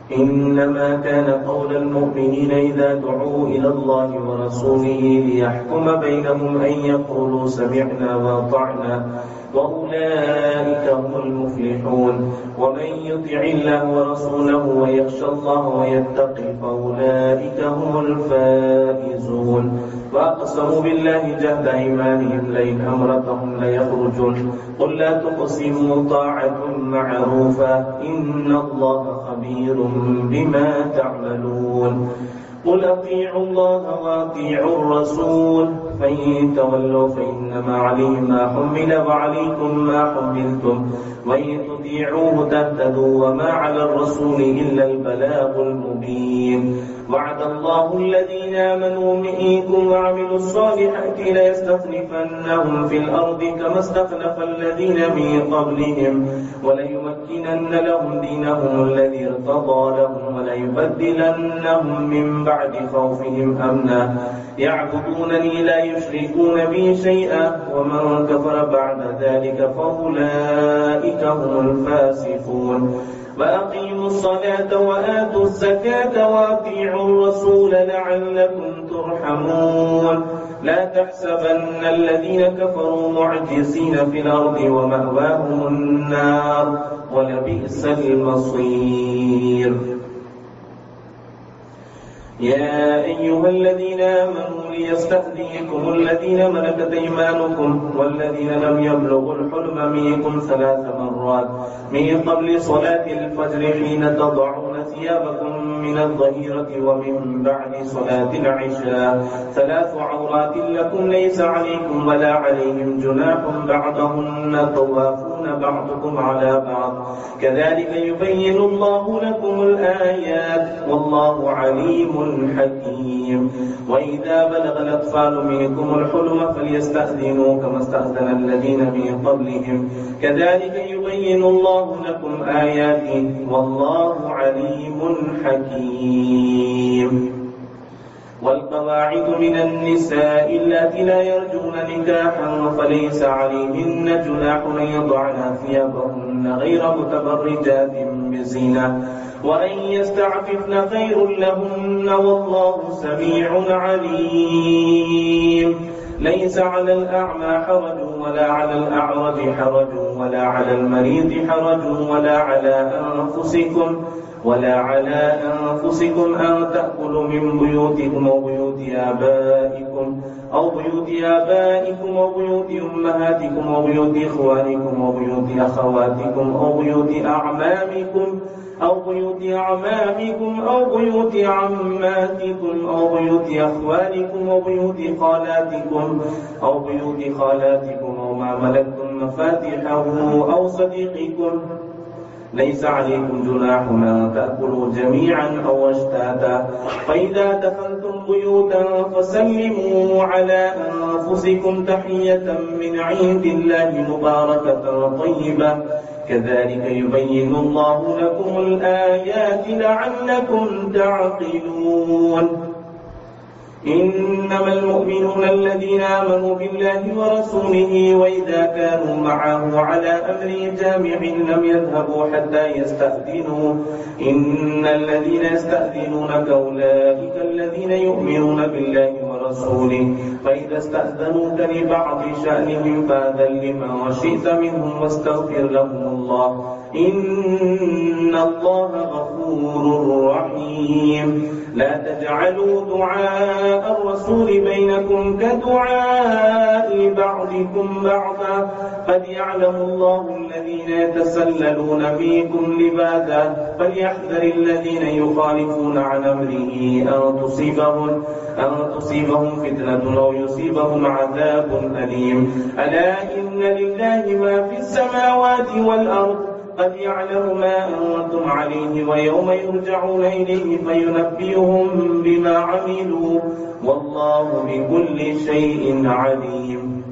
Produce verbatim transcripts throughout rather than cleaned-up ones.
إنما كان قول المؤمنين إذا دعوا إلى الله ورسوله ليحكم بينهم أن يقولوا سمعنا وأطعنا وأولئك هم المفلحون. ومن يطع الله ورسوله ويخشى الله ويتقي فأولئك هم الفائزون. وأقسموا بالله جهد أيمانهم لئن أمرتهم ليخرجون قل لا تقسموا طاعة معروفة إن الله خبير بما تعملون. قل أطيعوا الله وأطيعوا الرسول فإن تولوا فإنما عليه ما حمل وعليكم ما حملتم وإن تطيعوه تهتدوا وما على الرسول إلا البلاغ المبين. وعد الله الذين آمنوا منكم وعملوا الصالحات ليستخلفنهم في الأرض كما استخلف الذين من قبلهم وليمكنن لهم دينهم الذي ارتضى لهم وليبدلنهم من بعد خوفهم أمنا يعبدونني لا يشركون بي شيئا ومن كفر بعد ذلك فأولئك هم الفاسقون. وأقيموا الصلاة وآتوا الزكاة وأطيعوا الرسول لعلكم ترحمون. لا تحسبن الذين كفروا معجزين في الأرض ومأواهم النار ولبئس المصير. يا أيها الذين آمنوا ليستأذنكم الذين ملكت أيمانكم والذين لم يبلغوا الحلم منكم ثلاث مرات من قبل صلاة الفجر حين تضعون ثيابكم من الظهيرة ومن بعد صلاة العشاء ثلاث عورات لكم ليس عليكم ولا عليهم جناح بعضهن طوافون بعضكم على بعض كذلك يبين الله لكم الآيات والله عليم حكيم. وإذا بلغ الأطفال منكم الحلم فليستأذنوا كما استأذن الذين من قبلهم كذلك يبين الله لكم آياته والله عليم حكيم. والقواعد من النساء اللاتي لا يرجون نكاحا فليس عليهن جناح أن يضعن ثيابهن غير متبرجات بزينة وأن يستعففن خير لهن والله سميع عليم. ليس على الأعمى حرج ولا على الأعرج حرج ولا على المريض حرج ولا على أنفسكم ولا على أنفسكم أن تأكلوا من بيوتكم أو بيوت آبائكم أو بيوت آبائكم أو بيوت أمهاتكم أو بيوت إخوانكم أو بيوت أخواتكم أو بيوت أعمامكم أو بيوت أعمامكم أو بيوت عماتكم أو بيوت أخوالكم أو بيوت خالاتكم أو بيوت خالاتكم أو ما ملكتم مفاتحه أو صديقكم ليس عليكم جناح أن تأكلوا جميعا أو أشتاتا فإذا دخلتم بيوتا فسلموا على أنفسكم تحية من عند الله مباركة طيبة كذلك يبين الله لكم الآيات لعلكم تعقلون. إنما المؤمنون الذين آمنوا بالله ورسوله وإذا كانوا معه على أمر جامع لم يذهبوا حتى يستأذنوا إن الذين يستأذنونك أولئك الذين يؤمنون بالله ورسوله فإذا استأذنوك لبعض شأنهم فأذن لمن شئت منهم واستغفر لهم الله إن الله غفور رحيم. لا تجعلوا دعاء الرسول بينكم كدعاء بعضكم بعضا قد يعلم الله الذين يتسللون منكم لبادا فليحذر الذين يخالفون عن أمره أن تصيبهم أن تصيبهم فتنة أو يصيبهم عذاب أليم. ألا إن لله ما في السماوات والأرض قد يعلم ما أنتم عليه ويوم يرجعون إليه فينبئهم بما عملوا والله بكل شيء عليم.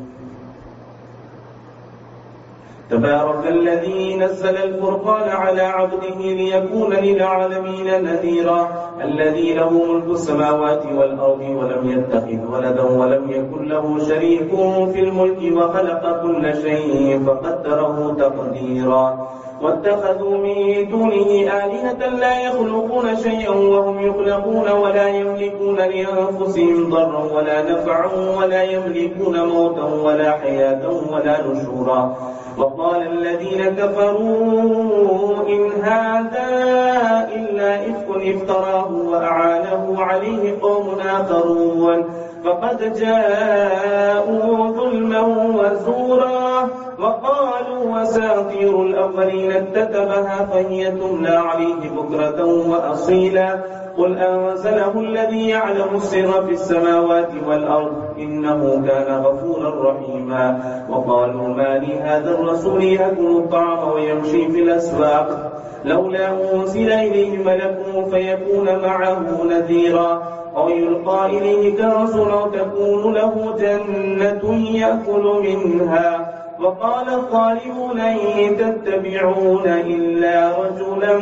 تبارك الذي نزل الفرقان على عبده ليكون للعالمين نذيرا الذي له ملك السماوات والأرض ولم يتخذ ولدا ولم يكن له شريك في الملك وخلق كل شيء فقدره تقديرا. واتخذوا من دونه آلهة لا يخلقون شيئا وهم يخلقون ولا يملكون لأنفسهم ضرا ولا نفعا ولا يملكون موتا ولا حياة ولا نشورا. وقال الذين كفروا إن هذا إلا إفك افتراه وأعانه عليه قوم آخرون فقد جاءوا ظلما وزورا. وقالوا أساطير الأولين اكتتبها فهي تملى عليه بكرة وأصيلا. قل أنزله الذي يعلم السر في السماوات والأرض إنه كان غفورا رحيما. وقالوا ما لهذا الرسول يأكل الطعام ويمشي في الأسواق لولا أنزل إليه ملك فيكون معه نذيرا أو يلقى إليه كنز أو تكون له جنة يأكل منها. وقال الظالمون إن تتبعون إلا رجلا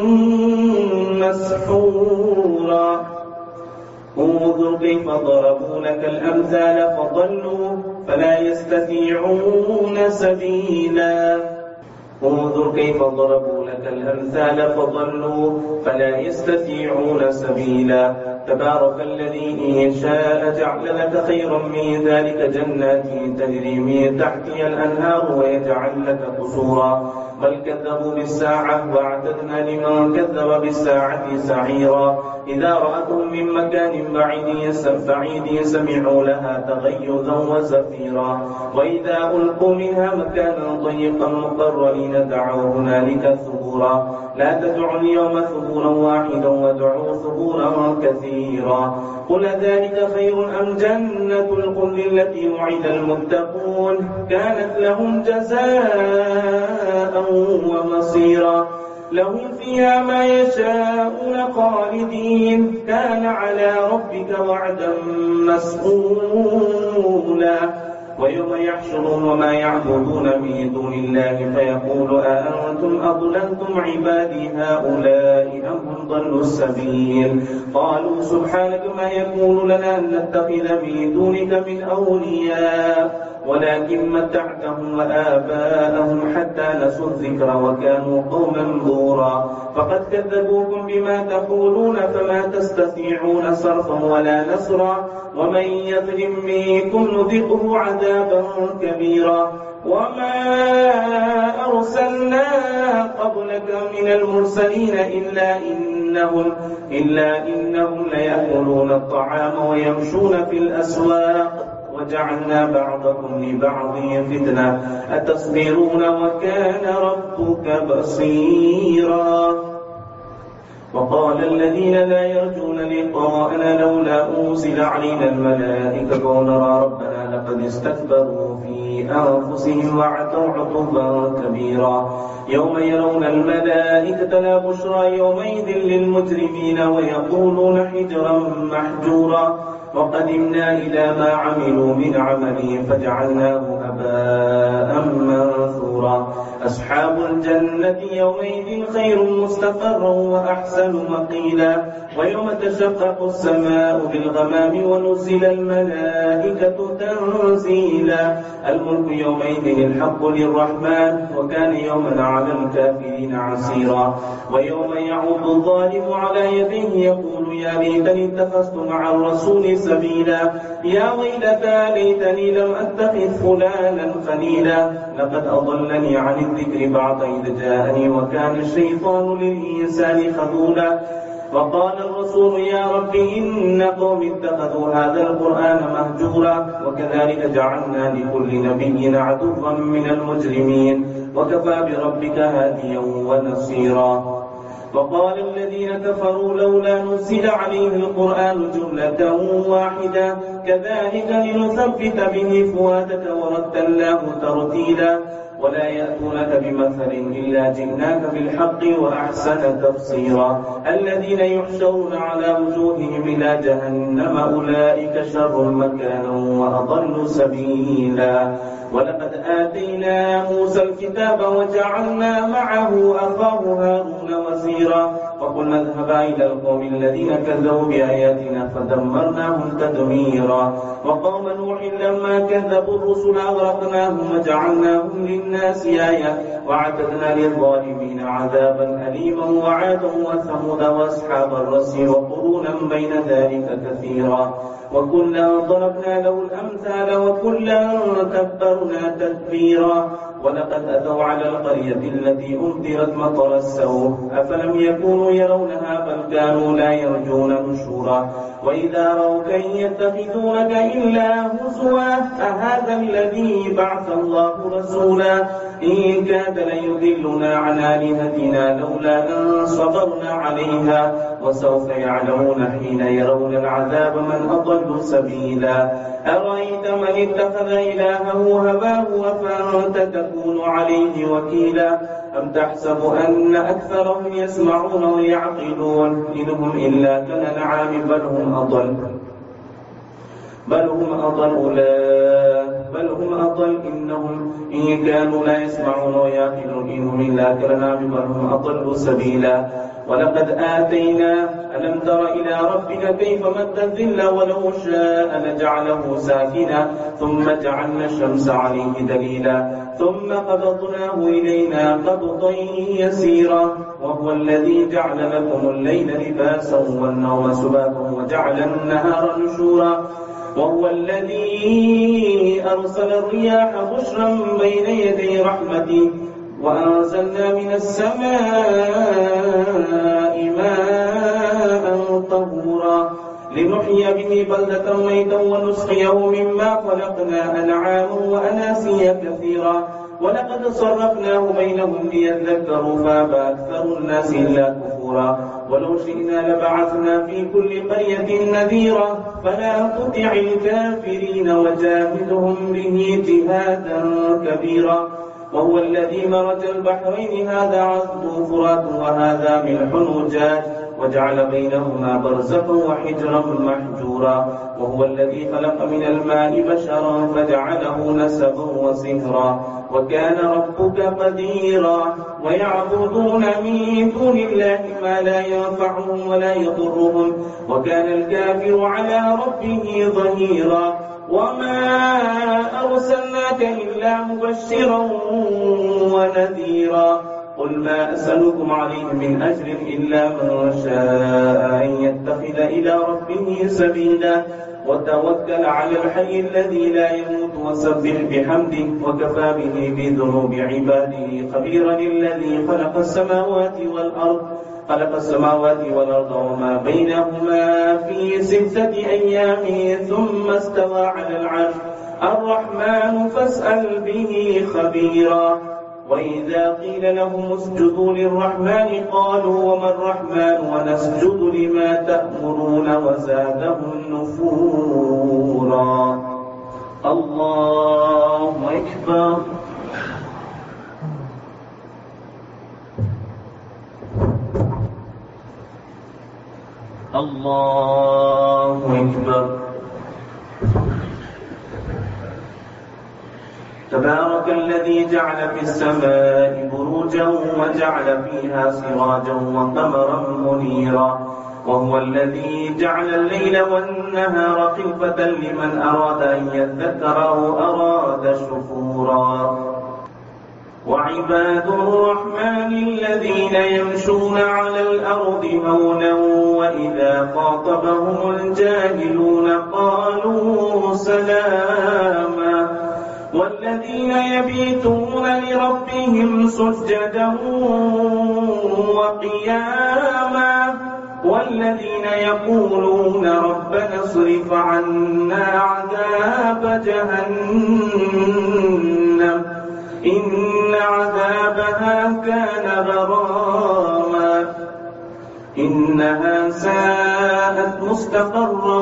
مسحورا. انظر كيف ضربوا لك الأمثال فضلوا فلا يستطيعون سبيلا. انظر كيف ضربوا لك الأمثال فضلوا فلا يستطيعون سبيلا. تبارك الذي إن شاء جعل لك خيرا من ذلك جنات تجري من تحتها الأنهار ويجعل لك قصورا. بل كذبوا بالساعة وأعتدنا لمن كذب بالساعة سعيرا. إذا رأتهم من مكان بعيد سمعوا لها تغيظا وزفيرا. وإذا ألقوا منها مكانا ضيقا مقرنين دعوا هنالك ثبورا. لا تدعوا اليوم ثبورا واحدا وادعوا ثبورا كثيرا. قل ذلك خير أم جنة الخلد التي وعد المتقون كانت لهم جزاء ومصيرا. لهم فيها ما يشاءون خالدين كان على ربك وعدا مسئولا. ويوم يحشرون وما يعبدون من دون الله فيقول أأنتم أضللتم عبادي هؤلاء أم هم ضلوا السبيل. قالوا سبحانك ما يكون لنا أن نتخذ من دونك من أولياء ولكن متعتهم وآباءهم حتى نسوا الذكر وكانوا قوما بورا. فقد كذبوكم بما تقولون فما تستطيعون صرفا ولا نصرا. ومن يظلم منكم نذقه عذابا كبيرا. وما أرسلنا قبلك من المرسلين إلا إنهم, إلا إنهم ليأكلون الطعام ويمشون في الأسواق وجعلنا بعضكم لبعض فتنة أتصبرون وكان ربك بصيرا. وقال الذين لا يرجون لقاءنا لولا أنزل علينا الملائكة ونرى ربنا لقد استكبروا في أنفسهم وعتوا عتبا كبيرا. يوم يرون الملائكة لا بشرى يومئذ للمجرمين ويقولون حجرا محجورا. وقدمنا إلى ما عملوا من عمل فجعلناه هباء منثورا. أصحاب الجنة يومئذ خير مستقرا وأحسن مقيلا. ويوم تشقق السماء بالغمام ونزل الملائكة تنزيلا. الملك يومئذ الحق للرحمن وكان يوما على الكافرين عسيرا. ويوم يعود الظالم على يديه يقول يا ليتني اتخذت مع الرسول سبيلا. يا ويلتى ليتني لم أتخذ فلانا خليلا لقد أضلني عن الذكر بعد إذ جاءني وكان الشيطان للإنسان خذولا. وقال الرسول يا رب إن قوم اتخذوا هذا القرآن مهجورا. وكذلك جعلنا لكل نبي عدوا من المجرمين وكفى بربك هاديا ونصيرا. وقال الذين كفروا لولا نزل عليه القرآن جملة واحدة كذلك لنثبت به فؤادك ورتلناه ترتيلا. ولا يأتونك بمثل إلا جئناك بالحق وأحسن تفسيرا. الذين يحشرون على وجوههم إلى جهنم أولئك شر مكانا وأضل سبيلا. ولقد آتينا موسى الكتاب وجعلنا معه أخاه هارون وزيرا. فقلنا اذهبا إلى القوم الذين كذبوا بآياتنا فدمرناهم تدميرا وقوم نوح لما كذبوا الرسل أغرقناهم وجعلناهم للناس آية وأعتدنا للظالمين عذابا أليما وعادا وثمود وأصحاب الرس وقرونا بين ذلك كثيرا وكلا ضربنا له الأمثال وكلا تبرنا تدبيرا ولقد أتوا على القرية التي أمطرت مطر السوء أفلم يكونوا يرونها بل كانوا لا يرجون نشورا وإذا رأوك إن يتخذونك إلا هزوا أهذا الذي بعث الله رسولا إن كاد ليضلنا عن آلهتنا لولا أن صبرنا عليها وسوف يعلمون حين يرون العذاب من أضل سبيلا أرأيت من اتخذ إلهه هواه أفأنت تكون عليه وكيلا أم تحسب أن أكثرهم يسمعون ويعقلون إنهم إلا كالأنعام بل هم أضل بل هم أضل بل هم أضل إنهم إن كانوا لا يسمعون ويعقلون إنهم إلا كالأنعام بل هم أضل سبيلا ولقد آتينا ألم تر إلى ربك كيف مد الظل ولو شاء لجعله ساكنا ثم جعلنا الشمس عليه دليلا ثم قبضناه إلينا قبضا يسيرا وهو الذي جعل لكم الليل لباسا والنوم سباتا وجعل النهار نشورا وهو الذي أرسل الرياح بشرا بين يدي رحمته وأنزلنا من السماء ماء طهورا لنحيي به بلدة ميتا ونسقيه مما خلقنا أنعاما وأناسيا كثيرا ولقد صرفناه بينهم ليذكروا فأبى أكثر الناس إلا كفورا ولو شئنا لبعثنا في كل قرية نذيرا فلا تطع الكافرين وجاهدهم به جهادا كبيرا وهو الذي مرج البحرين هذا عذب فرات وهذا ملح أجاج وجعل بينهما برزخا وحجرا محجورا وهو الذي خلق من الماء بشرا فجعله نسبا وصهرا وكان ربك قديرا ويعبدون من دون الله ما لا ينفعهم ولا يضرهم وكان الكافر على ربه ظهيرا وما أرسلناك إلا مبشرا ونذيرا قل ما أسألكم عليه من أجر إلا من شاء أن يتخذ إلى ربه سبيلا وتوكل على الحي الذي لا يموت وسبح بحمده وكفى به بذنوب عباده خبيرا الذي خلق السماوات والأرض خلق السماوات والأرض وما بينهما في ستة أيام ثم استوى على العرش الرحمن فاسأل به خبيرا وإذا قيل لهم اسجدوا للرحمن قالوا وما الرحمن ونسجد لما تأمرون وزادهم نفورا الله أكبر الله أكبر تبارك الذي جعل في السماء بروجا وجعل فيها سراجا وقمرا منيرا وهو الذي جعل الليل والنهار خلفة لمن أراد أن يذكر أو أراد شكورا وعباد الرحمن الذين يمشون على الأرض هونا وإذا خاطبهم الجاهلون قالوا سلاما والذين يبيتون لربهم سجدا وقياما والذين يقولون ربنا اصرف عنا عذاب جهنم إن عذابها كان غراما إنها ساءت مستقرا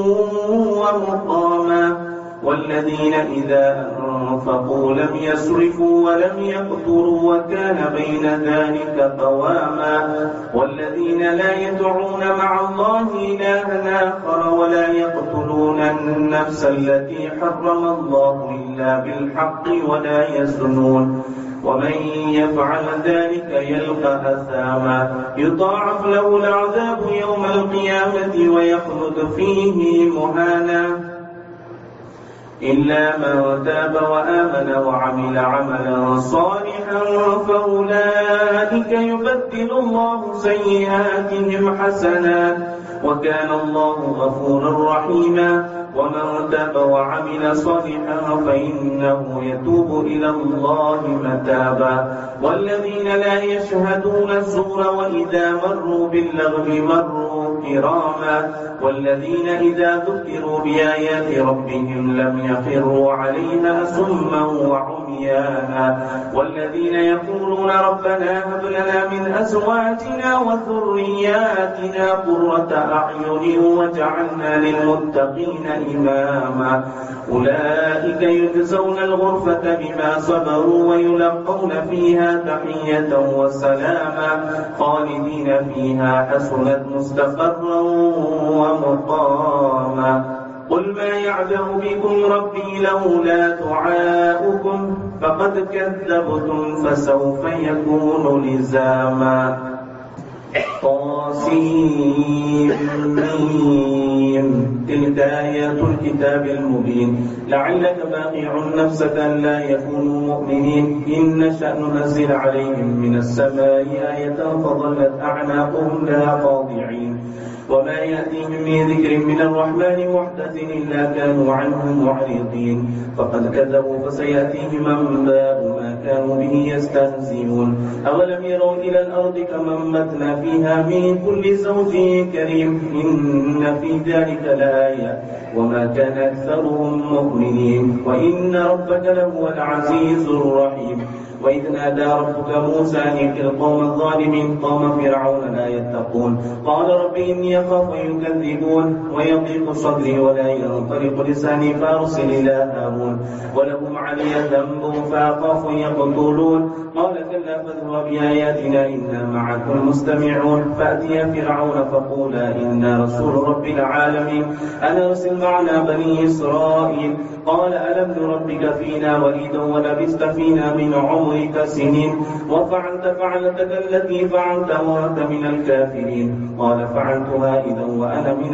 ومقاما والذين إذا أنفقوا لم يسرفوا ولم يقتروا وكان بين ذلك قواما والذين لا يدعون مع الله إلها آخر ولا يقتلون النفس التي حرم الله إلا بالحق ولا يزنون ومن يفعل ذلك يلقى أثاما يضاعف له العذاب يوم القيامة ويخلد فيه مهانا إلا من تاب وآمن وعمل عملا صالحا فأولئك يبدل الله سيئاتهم حسنات وكان الله غفورا رحيما ومن تاب وعمل صالحا فإنه يتوب إلى الله متابا والذين لا يشهدون الزور وإذا مروا باللغو مروا كراما والذين إذا ذكروا بآيات ربهم لم يخروا عليها صما وعميانا والذين يقولون ربنا هب لنا من أزواجنا وذرياتنا قرة أعين واجعلنا للمتقين إماما أولئك يجزون الغرفة بما صبروا ويلقون فيها تحية وسلاما خالدين فيها حسنت مستقرا ومقاما قل ما يعبأ بكم ربي لولا دعاؤكم فقد كذبتم فسوف يكون لزاما طاسيم تلك آيات الكتاب المبين لعلك باقع نفسك لا يكونوا مؤمنين إن نشأ ننزل عليهم من السماء آية فظلت أعناقهم لها خاضعين وما يأتيهم من ذكر من الرحمن محدث إلا كانوا عنه معرضين فقد كذبوا فسيأتيهم أنباء ما كانوا به يستهزئون أولم يروا إلى الأرض كما أنبتنا فيها من كل زوج كريم إن في ذلك لآية وما كان أكثرهم مؤمنين وإن ربك لهو العزيز الرحيم وإذ نادى ربك موسى أن ائت القوم الظالمين قوم فرعون لا يتقون قال رب إني أخاف أن يكذبون ويضيق صدري ولا ينطلق لساني فأرسل إلى هارون ولهم علي ذنب فأخاف أن يقتلون قال كلا فاذهبا بآياتنا إنا معكم مستمعون فأتيا فرعون فقولا إنا رسول رب العالمين أن أرسل معنا بني إسرائيل قال ألم نربك فينا وليدا ولبثت فينا من عمرك سنين وفعلت فعلتك التي فعلت وأنت من الكافرين قال فعلتها إذا وأنا من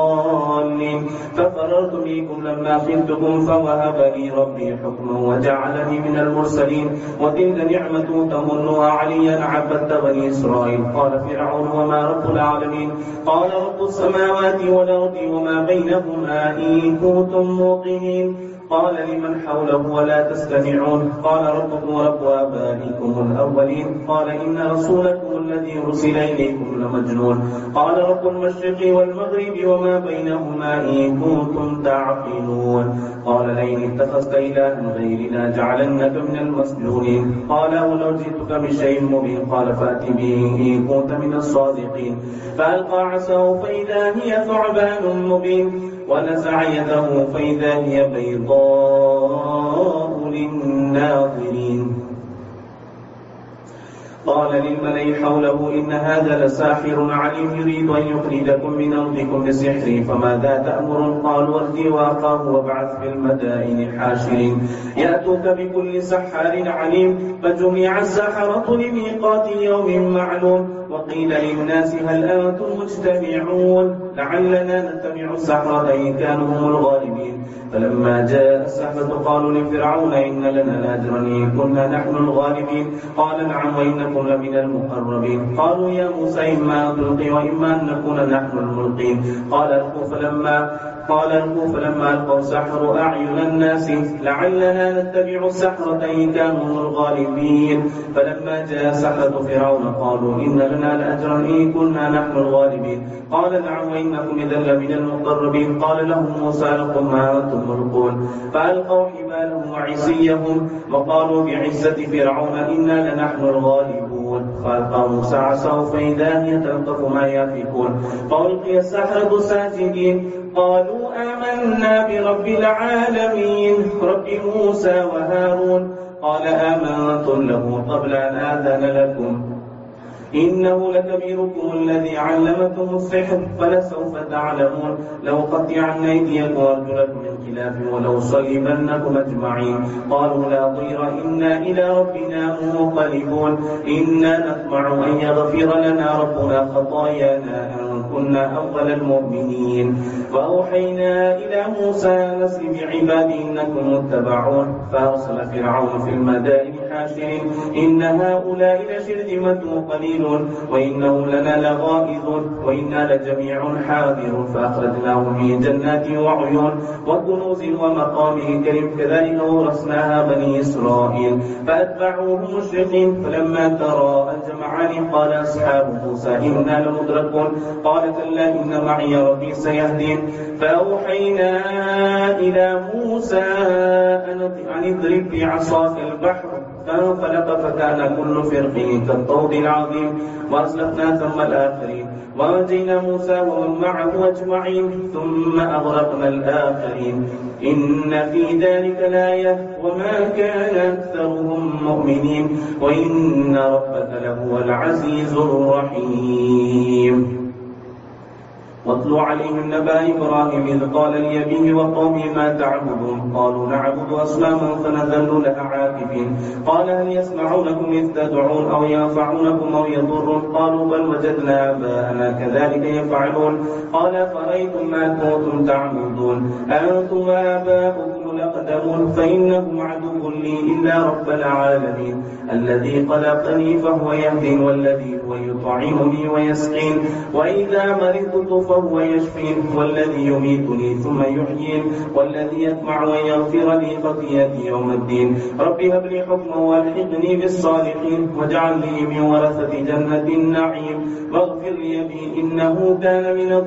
الضالين ففررت منكم لما خفتكم فوهب لي ربي حكما وجعلني من المرسلين وتلك نعمة تمنها علي أن عبدت بني إسرائيل قال فرعون وما رب العالمين قال رب السماوات والأرض وما بينهما إن كنتم موقنين قال لمن حوله ولا تستمعون قال ربكم ورب آبائكم الأولين قال إن رسولكم الذي أرسل إليكم لمجنون قال رب المشرق والمغرب وما بينهما إن كنتم تعقلون قال لئن اتخذت إلها غيرنا جعلنك من المسجونين قال ولو جئتك بشيء مبين قال فأت به إن كنت من الصادقين فألقى عصاه فإذا هي ثعبان مبين ونزع يده فإذا هي بيضاء للناظرين قال للملأ حوله إن هذا لساحر عليم يريد أن يخرجكم من أرضكم بسحره فماذا تأمرون قالوا ارجه وأخاه وابعث في المدائن حاشرين يأتوك بكل سحار عليم فجمع السحرة لميقات يوم معلوم وقيل للناس هل أنتم مجتمعون لعلنا نتبع السحرة إن كانوا هم الغالبين فلما جاء السحرة قالوا لفرعون إن لنا لأجرا إن كنا نحن الغالبين قال نعم وإنكم لمن المقربين قالوا يا موسى إما أن تلقي وإما أن نكون نحن الملقين قال ألقوا فلما قال ألقوا فلما ألقوا سحروا أعين الناس لعلنا نتبع السحرة إن كانوا هم الغالبين فلما جاء سحرة فرعون قالوا إن لنا لأجرا إن كنا نحن الغالبين قال نعم وإنكم إذا لمن المقربين قال لهم موسى ألقوا ما أنتم ملقون فألقوا حبالهم وعصيهم وقالوا بعزة فرعون إنا لنحن الغالبون فألقى موسى عصاه فإذا هي تلقف ما يأفكون فألقي السحرة ساجدين قالوا آمنا برب العالمين رب موسى وهارون قال آمنتم له قبل أن آذن لكم إنه لكبيركم الذي علمكم السحر فلسوف تعلمون لأقطعن أيديكم وأرجلكم من خلاف ولأصلبنكم أجمعين قالوا لا ضير إنا إلى ربنا منقلبون إنا نطمع أن يغفر لنا ربنا خطايانا أن كنا أول المؤمنين وأوحينا إلى موسى أن أسر بعبادي إنكم متبعون فأرسل فرعون في المدائن حاشرين إن هؤلاء لشرذمة قليلون وإنهم لنا لغائظون وإنا لجميع حاذرون فأخرجناهم من جنات وعيون وكنوز ومقام كريم كذلك ورثناها بني إسرائيل فأتبعوهم مشرقين فلما ترى الجمعان قال أصحاب موسى إنا لمدركون قال كلا إن معي ربي سيهدين فأوحينا إلى موسى أن اضرب بعصاك البحر فانفلق فكان كل فرق كالطود العظيم وأزلفنا ثم الآخرين وأنجينا موسى ومن معه أجمعين ثم أغرقنا الآخرين إن في ذلك لآية وما كان أكثرهم مؤمنين وإن ربك لهو العزيز الرحيم واتل عليهم نبأ إبراهيم إذ قال لأبيه وقومه ما تعبدون قالوا نعبد أصناما فنظل لها عاكفين قال هل يسمعونكم إذ تدعون أو ينفعونكم أو يضرون قالوا بل وجدنا آباءنا كذلك يفعلون قال فرأيتم ما كنتم تعبدون أنتم وآباؤكم الأقدمون فإنهم عدو لي إلا رب العالمين الذي خلقني فهو يهدين والذي هو يطعمني ويسقين وإذا مرضت فهو يشفين والذي يميتني ثم يحيين والذي يطمع أن يغفر لي خطيئتي يوم الدين رب هب لي حكما والحقني بالصالحين واجعل لي من ورثة جنة النعيم واغفر لي بي إنه كان من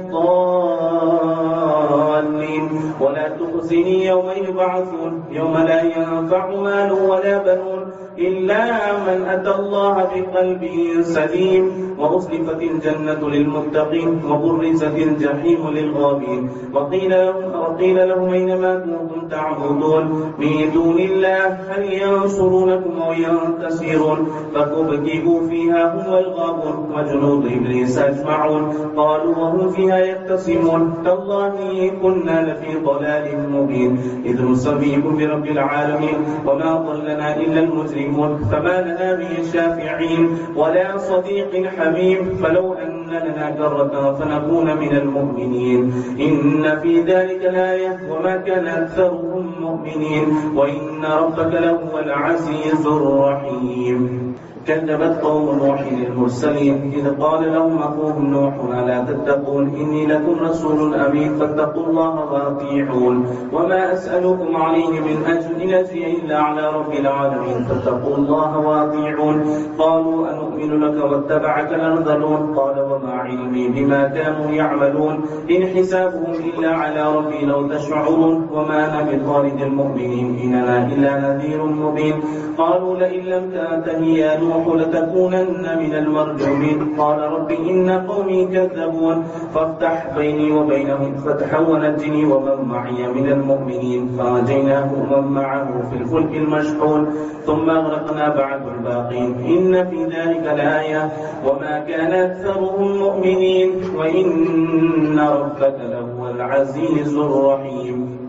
الضالين ولا تخزني يوم يبعثون يوم لا ينفع مال ولا بنون إلا من أتى الله بقلب سليم وأصلفت الجنة للمتقين وبرزت الجحيم للغابين وقيل لهم, وقيل لهم أينما كنتم تعبدون من دون الله هل ينصرونكم أو ينتصرون فكبكبوا فيها هم والغابون وجنود إبليس أجمعون قالوا وهم فيها يختصمون تالله كنا لفي ضلال مبين إذ نسبيكم برب العالمين وما ضلنا إلا المجرمين فما لنا به شافعين ولا صديق حميم فلو أن لنا كرة فنكون من المؤمنين إن في ذلك لآية وما كان أكثرهم مؤمنين وإن ربك لهو العزيز الرحيم كذبت قوم نوح المرسلين إذ قال لهم أخوهم نوح ألا تتقون إني لكم رسول أمين فاتقوا الله وأطيعون وما أسألكم عليه من أجر إن أجري إلا على رب العالمين فاتقوا الله وأطيعون قالوا أنؤمن لك واتبعك الأرذلون قال وما علمي بما كانوا يعملون إن حسابهم إلا على ربي لو تشعرون وما أنا بطارد المؤمنين إننا إلا نذير مبين قالوا لئن لم تنته يا نوح لتكونن من المرجومين قال رب إن قومي كذبون فافتح بيني وبينهم فتحا ونجني ومن معي من المؤمنين فنجيناه ومن معه في الفلك المشحون ثم أغرقنا بعد الباقين إن في ذلك لآية وما كان أكثرهم مؤمنين وإن ربك لهو العزيز الرحيم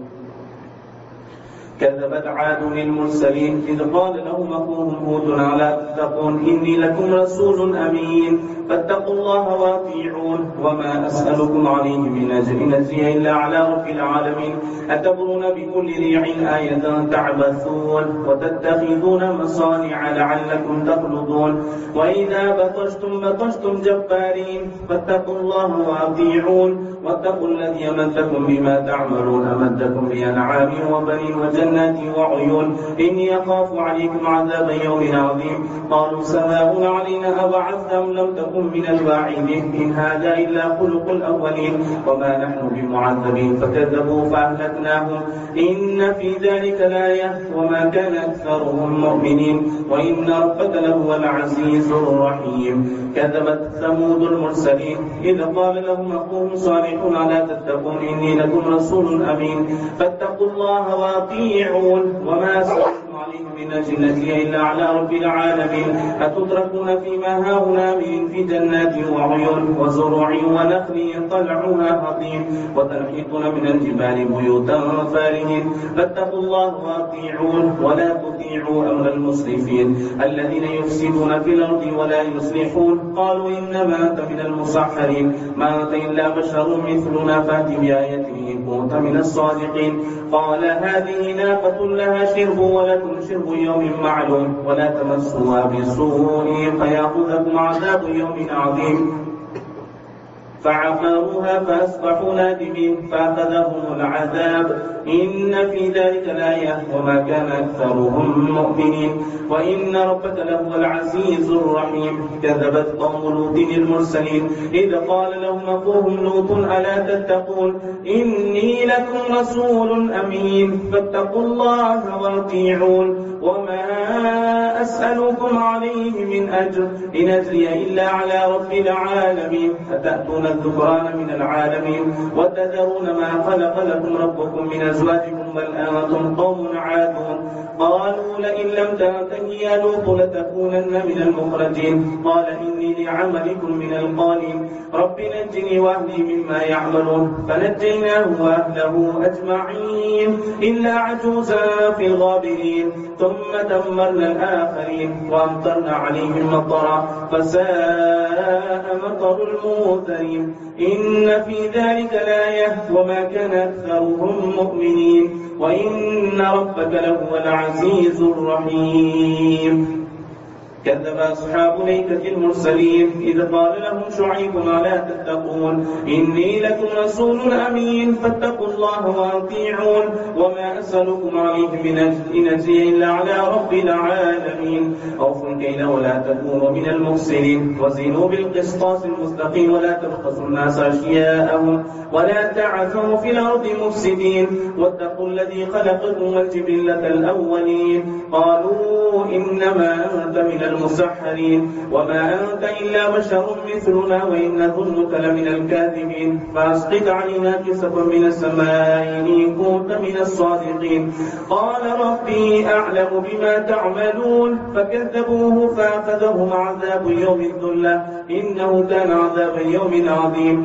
كذبت عاد المرسلين إذ قال لهم أخوهم هود ألا تتقون إني لكم رسول أمين فاتقوا الله وأطيعون وما أسألكم عليه من أجر إن أجري إلا على رب العالمين أتبرون بكل ريع آية تعبثون وتتخذون مصانع لعلكم تخلدون وإذا بطشتم بطشتم جبارين فاتقوا الله وأطيعون واتقوا الذي أمدكم بما تعملون أمدكم بأنعام وبنين وجنات وعيون إني أخاف عليكم عذاب يوم عظيم قالوا سواء علينا أبعثت أم لم تكن من الواعدين إن هذا إلا خلق الأولين وما نحن بمعذبين فكذبوا فأهلكناهم إن في ذلك لآية وما كان أكثرهم مؤمنين وإن ربك لهو العزيز الرحيم كذبت ثمود المرسلين إذ قال لهم أخوهم صالح ألا تتقون إني لكم رسول أمين فاتقوا الله وأطيعون وما أسألكم عليه من أجل نجري إلا على رب العالمين. أتتركون فيما هاهنا من في جنات وعيون وزروع ونخل طلعها هضيم وتنحتون من الجبال بيوتا فارهين فاتقوا الله وأطيعون ولا تطيعوا أمر المسرفين الذين يفسدون في الأرض ولا يصلحون. قالوا إنما أنت من المسحرين ما أنت إلا بشر مثلنا فات بآية إن كنت من الصادقين. قال هذه ناقة لها شرب ولكم شرب يوم معلوم ولا تمسوها بسوء فيأخذكم عذاب يوم عظيم. فعقروها فأصبحوا نادمين فأخذهم العذاب إن في ذلك لآية وما كان أكثرهم مؤمنين وإن ربك لهو العزيز الرحيم. كذبت قوم لوط المرسلين إذ قال لهم أخوهم لوط ألا تتقون إني لكم رسول أمين فاتقوا الله وأطيعون وما أسألكم عليه من أجر إن أجري إلا على رب العالمين. أتأتون الذكران من العالمين وتذرون ما خلق لكم ربكم من أزواجكم بل أنتم قوم عادون. قالوا لئن لم تنته يا لوط لتكونن من المخرجين. قال إني لعملكم من القالين رب نجني وأهلي مما يعملون. فنجيناه وأهله أجمعين إلا عجوزا في الغابرين ثم دمرنا الآخرين وأمطرنا عليهم مطرا فساء مطر المنذرين. إن في ذلك لآية وما كان أكثرهم مؤمنين وإن ربك لهو العزيز الرحيم. كذب أصحاب الأيكة المرسلين إذ قال لهم شعيب ألا تتقون إني لكم رسول أمين فاتقوا الله وأطيعون وما أسألكم عليه من أجر إن أجري إلا على رب العالمين. أوفوا الكيل ولا تكونوا من المفسدين وزنوا بالقسطاس المستقيم ولا تبخسوا الناس أشياءهم ولا تعثوا في الأرض مفسدين واتقوا الذي خلقكم والجبلة الأولين. قالوا إنما أنت من المسحرين وما أنت إلا بشر مثلنا وإن ظنك لمن الكاذبين فأسقط علينا كسفا من السماء إن كنت من الصادقين. قال ربي أعلم بما تعملون فكذبوه فأخذهم عذاب يوم الذلة إنه كان عذاب يوم عظيم.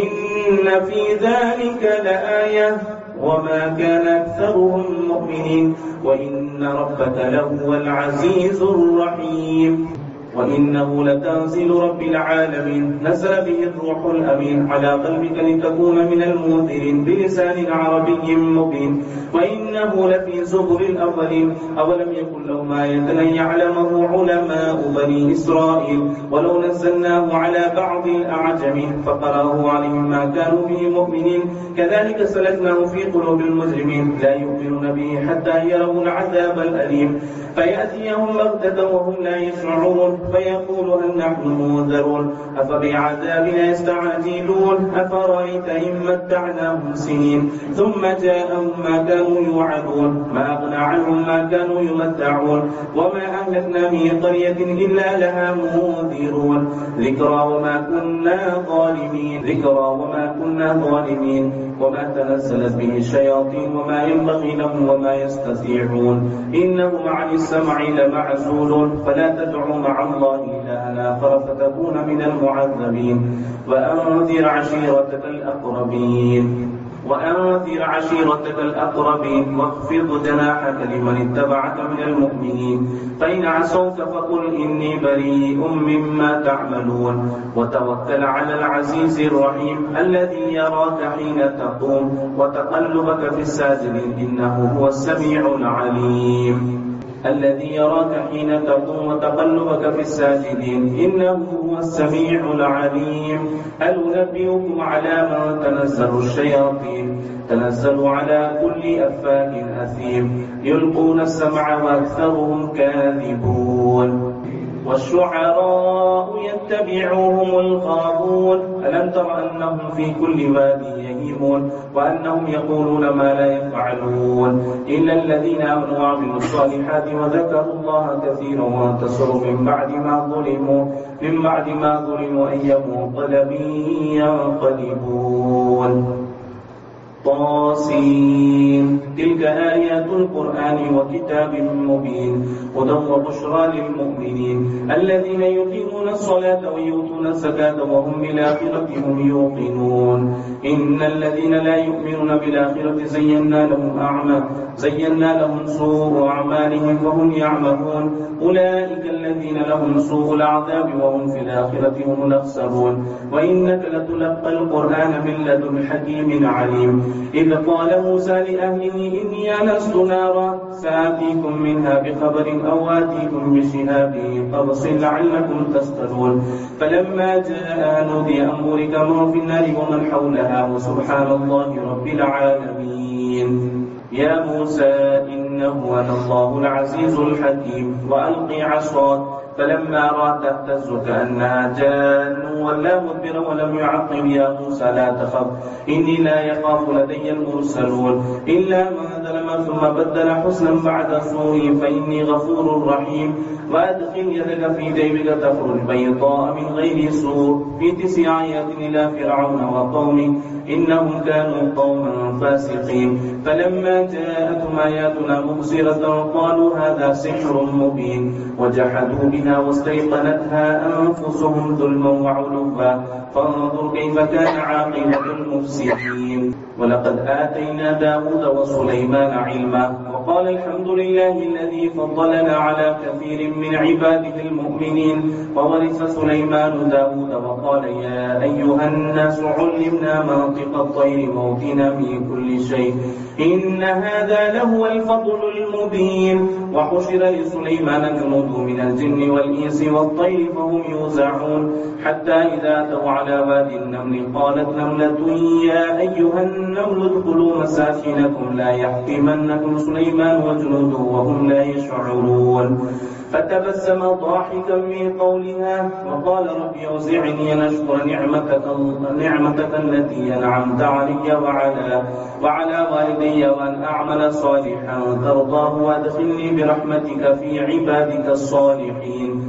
إن في ذلك لآية وما كان أكثرهم مؤمنين وإن ربك لهو العزيز الرحيم. وإنه لتنزيل رب العالمين نزل به الروح الأمين على قلبك لتكون من المنذرين بلسان عربي مبين وإنه لفي زبر الأولين. أولم يكن لهم آية أن يعلمه علماء بني إسرائيل ولو نزلناه على بعض الأعجم فقرأه عليهم ما كانوا به مؤمنين كذلك سلكناه في قلوب المجرمين لا يؤمنون به حتى يروا العذاب الأليم فيأتيهم بغتة وهم لا يشعرون فيقول هل نحن منذرون أفبعذابنا يستعجلون أفرأيت إن متعناهم سنين ثم جاءهم ما كانوا يوعدون ما أغنى عنهم ما كانوا يمتعون وما أهلكنا من قرية إلا لها منذرون ذكرى وما كنا ظالمين ذكرى وما كنا ظالمين وما تنزلت به الشياطين وما ينبغي لهم وما يستطيعون إنهم عن السمع لمعزولون فلا تدعوا مع الله إلها آخر فتكون من المعذبين وأنذر عشيرتك الأقربين وأنذر عشيرتك الأقربين واخفض جناحك لمن اتبعك من المؤمنين فإن عصوك فقل إني بريء مما تعملون وتوكل على العزيز الرحيم الذي يراك حين تقوم وتقلبك في الساجدين إنه هو السميع العليم الذي يراك حين تقوم وتقلبك في الساجدين إنه هو السميع العليم. هل أنبئكم على من تنزل الشياطين تنزل على كل أفاك أثيم يلقون السمع وأكثرهم كاذبون والشعراء يتبعوهم الغاوون ألم تر أنهم في كل وادي يهيمون وأنهم يقولون ما لا يفعلون إلا الذين آمنوا وعملوا الصالحات وذكروا الله كثيرا وانتصروا من بعد ما ظلموا من بعد ما ظلموا أي منقلب ينقلبون طاسين. تلك آيات القرآن وكتاب مبين هدى وبشرى للمؤمنين الذين يقيمون الصلاة ويؤتون الزكاة وهم بالآخرة هم يوقنون. إن الذين لا يؤمنون بالآخرة زينا لهم أعمى زينا لهم سوء أعمالهم فهم يعمهون. أولئك الذين لهم سوء العذاب وهم في الآخرة هم الأخسرون. وإنك لتلقى القرآن من لدن حكيم عليم. إذ قال موسى لأهله إني آنست نارا سآتيكم منها بخبر أو آتيكم بشهاب قبس لعلكم تصطلون. فلما جاء نودي أن بورك من في النار ومن حولها وسبحان الله رب العالمين. يا موسى إنه أنا الله العزيز الحكيم وألق عصاك فلما رأت تهتز كأنها جان ولا مدبر ولم يعقب. يا موسى لا تخف إني لا يخاف لدي المرسلون إلا من ظلم ثم بدل حسنا بعد سوء فإني غفور رحيم. وأدخل يدك في جيبك تخرج بيضاء من غير سوء في تسع آيات إلى فرعون وقومه إنهم كانوا قوما فاسقين. فلما جاءتهم آياتنا مبصرة قالوا هذا سحر مبين وجحدوا بها واستيقنتها أنفسهم ظلما وعلوا فانظر كيف كان عاقبة المفسدين. ولقد آتينا داود وسليمان علما وقال الحمد لله الذي فضلنا على كثير من عباده المؤمنين. وورث سليمان داود وقال يا أيها الناس علمنا منطق الطير وأوتينا من كل شيء إن هذا لهو الفضل المبين. وحشر لسليمان جنوده من الجن والإنس والطير فهم يوزعون حتى إذا أتوا على وادي النمل قالت نملة يا أيها النمل ادخلوا مساكنكم لا يحطمنكم سليمان وجنوده وهم لا يشعرون. فتبسم ضاحكا من قولها وقال رب أوزعني أن أشكر نعمتك, نعمتك التي أنعمت علي وعلى, وعلى والدي وأن أعمل صالحا ترضاه وأدخلني برحمتك في عبادك الصالحين.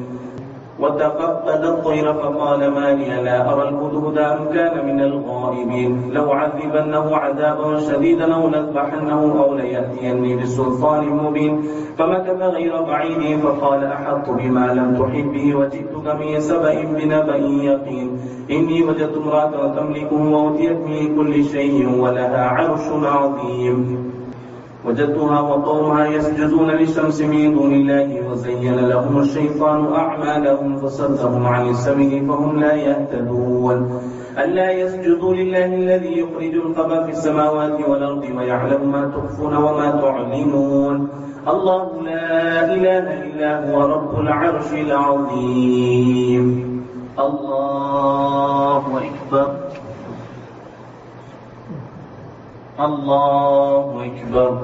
وتفقد الطير فقال ما لي لا أرى الهدهد أم كان من الغائبين لو عذبنه عذابا شديدا أو لأذبحنه أو ليأتيني بسلطان مبين. فمكث غير بعيد فقال أحطت بما لم تحب به وجئتك من سبأ بنبأ يقين. إني وجدت امرأة تملكهم وأوتيت من كل شيء ولها عرش عظيم. وجدتها وقومها يسجدون للشمس من دون الله وزين لهم الشيطان أعمالهم فصدهم عن السبيل فهم لا يهتدون. ألا يسجدوا لله الذي يخرج الخبى في السماوات والأرض ويعلم ما تخفون وما تعلنون. الله لا إله إلا هو رب العرش العظيم. الله أكبر الله أكبر.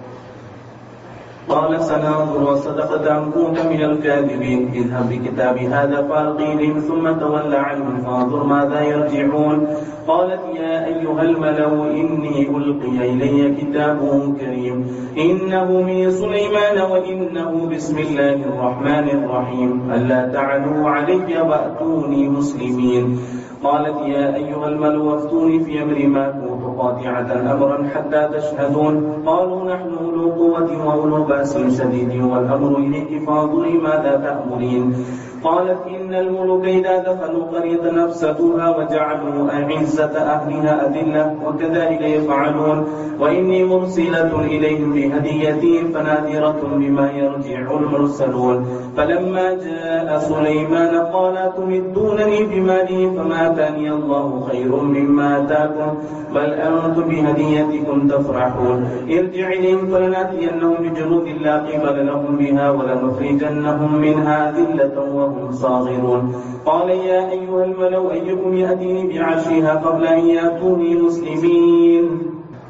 قال سننظر وصدقت أم كنت من الكاذبين. اذهب بكتاب هذا فألقيه إليهم ثم تول عنهم فانظر ماذا يرجعون. قالت يا أيها الملأ إني ألقي إلي كتاب كريم إنه من سليمان وإنه بسم الله الرحمن الرحيم ألا تعلوا علي وأتوني مسلمين. قالت يا أيها الملأ افتوني في أمري ما كنت قاطعة أمرا حتى تشهدون. قالوا نحن أولو قوة وأولو بأس شديد والأمر إليك فانظري ماذا تأمرين. قالت إن الملوك إذا دخلوا قرية أفسدوها وجعلوا أعزة أهلها أذلة وكذلك يفعلون. وإني مرسلة إليهم بهدية فناذرة بما يرجع المرسلون. فلما جاء سليمان قال تمدونني بمالي فما آتاني الله خير مما آتاكم بل أنتم بهديتكم تفرحون. ارجع إليهم فلنأتينهم بجنود لا قبل لهم بها ولنخرجنهم منها ذلة وهم صاغرون. قال يا أيها الملأ أيكم يأتيني بعرشها قبل أن يأتوني مسلمين.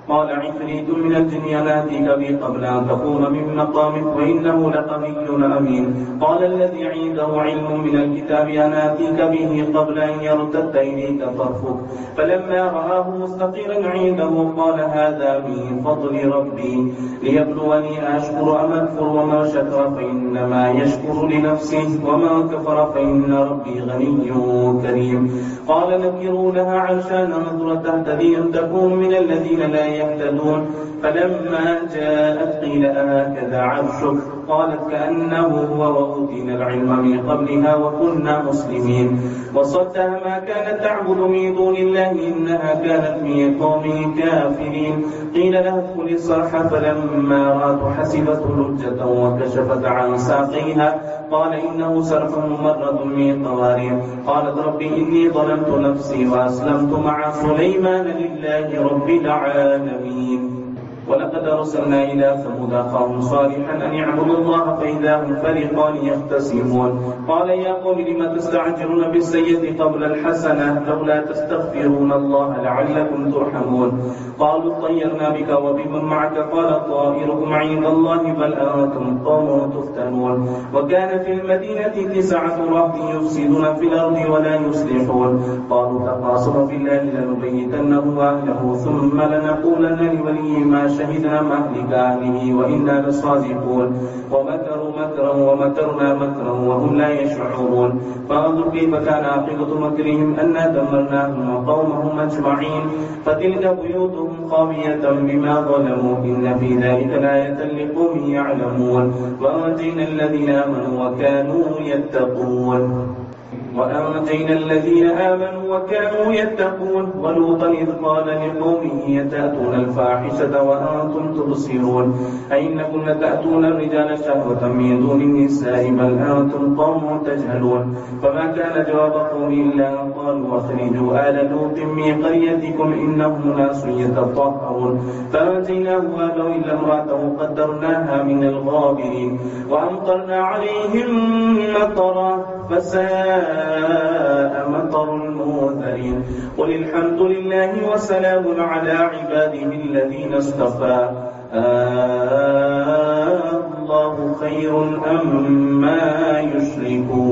قال عفريت من الجن أنا آتيك به قبل أن تقوم من مقامك وإنه لقوي أمين. قال الذي عنده علم من الكتاب أنا آتيك به قبل أن يرتد إليك طرفك فلما رآه مستقرا عنده قال هذا من فضل ربي ليبلوني أشكر أم أكفر وما شكر فإنما يشكر لنفسه وما كفر فإن ربي غني كريم. قال نكرونها عرشا ننظر تهتدي أن تكون من الذين لا يهتدون فلما جاءت قيل أهكذا عرشك قالت كأنه هو وأوتينا العلم من قبلها وكنا مسلمين. وصدها ما كانت تعبد من دون الله إنها كانت من قوم كافرين. قيل لها ادخل الصرح فلما رأته حسبته لجة وكشفت عن ساقيها قال إنه سرح ممرد من قوارير. قالت رب إني ظلمت نفسي وأسلمت مع سليمان لله رب العالمين. ولقد أرسلنا إلى ثمود أخاهم صالحا أن يعبدوا الله فإذا هم فريقان يختصمون. قال يا قوم لم تستعجلون بالسيئة قبل الحسنة لولا تستغفرون الله لعلكم ترحمون. قالوا طيرنا بك وبمن معك قال طائركم عند الله بل أنتم قوم تفتنون. وكان في المدينة تسعة رهط يفسدون في الأرض ولا يصلحون. قالوا تقاسموا بالله لنبيتنه وأهله ثم لنقولن لوليه ما شهدنا مهلك أهله وإنا لصادقون. ومكروا مكرا ومكرنا مكرا وهم لا يشعرون. فانظر كيف كان عاقبة مكرهم أنا دمرناهم وقومهم أجمعين. فتلك بيوتهم خاوية بما ظلموا إن في ذلك لآية لقوم يعلمون. وأنجينا الذين آمنوا وكانوا يتقون وأنجينا الذين آمنوا وكانوا يتقون. ولوطا إذ قال لقومه أتأتون الفاحشة وأنتم تبصرون أئنكم لتأتون الرجال شهوة من دون النساء بل أنتم قوم تجهلون. فما كان جواب قومه إلا أن قالوا أخرجوا آل لوط من قريتكم إنهم ناس يتطهرون. فأنجيناه وأهله إلا امرأته قدرناها من الغابرين. وأمطرنا عليهم مطرا فساء مطر المنذرين. قل الحمد لله وسلام على عباده الذين اصطفى آه الله خير أم ما يشركون.